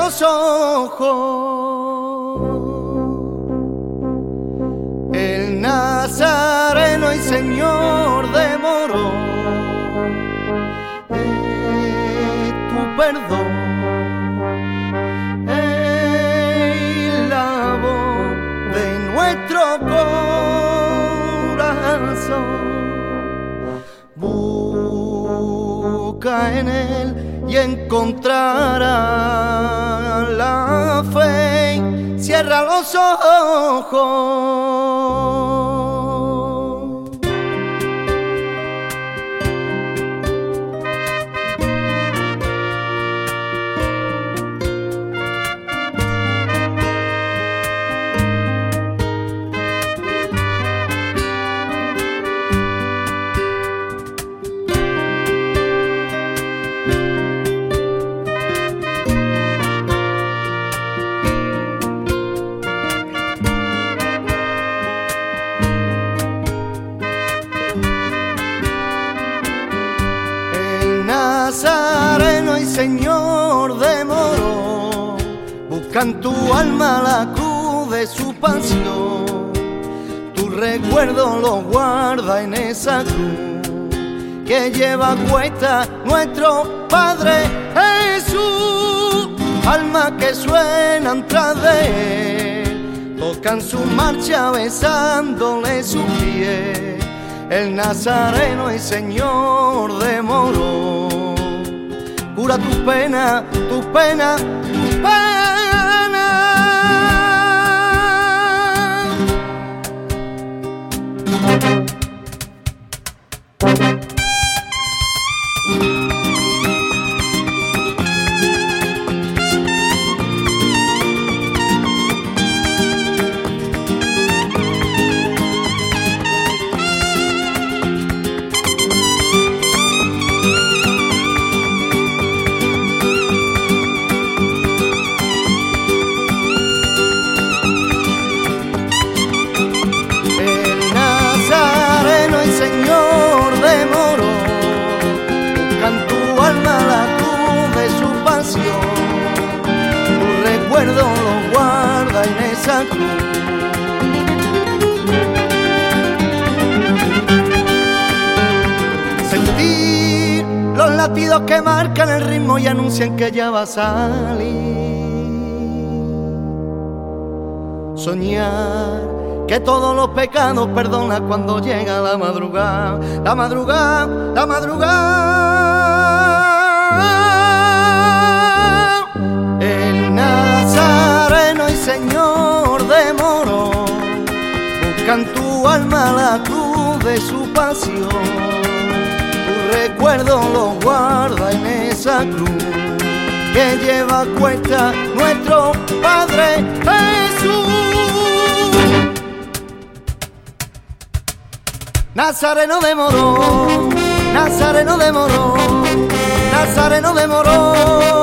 los ojos. El Nazareno y Señor de Morón, tu perdón es la voz de nuestro corazón. Busca en él y encontrarás la fe. Cierra los ojos. Nazareno y Señor de Morón, buscan tu alma la cruz de su pasión. Tu recuerdo lo guarda en esa cruz que lleva cuesta nuestro Padre Jesús. Almas que suenan tras de él, tocan su marcha besándole su pie. El Nazareno y Señor de Morón cura tu pena, tu pena, tu pena. Señor de Morón, buscan tu alma la cruz de su pasión. Tu recuerdo lo guarda en esa cruz. Sentir los latidos que marcan el ritmo y anuncian que ya va a salir. Soñar que todos los pecados perdona cuando llega la madrugada, la madrugada, la madrugada. El Nazareno y Señor de Morón buscan tu alma la cruz de su pasión. Tu recuerdo lo guarda en esa cruz que lleva a cuesta nuestro Padre Jesús. Nazareno de Morón, Nazareno de Morón, Nazareno de Morón.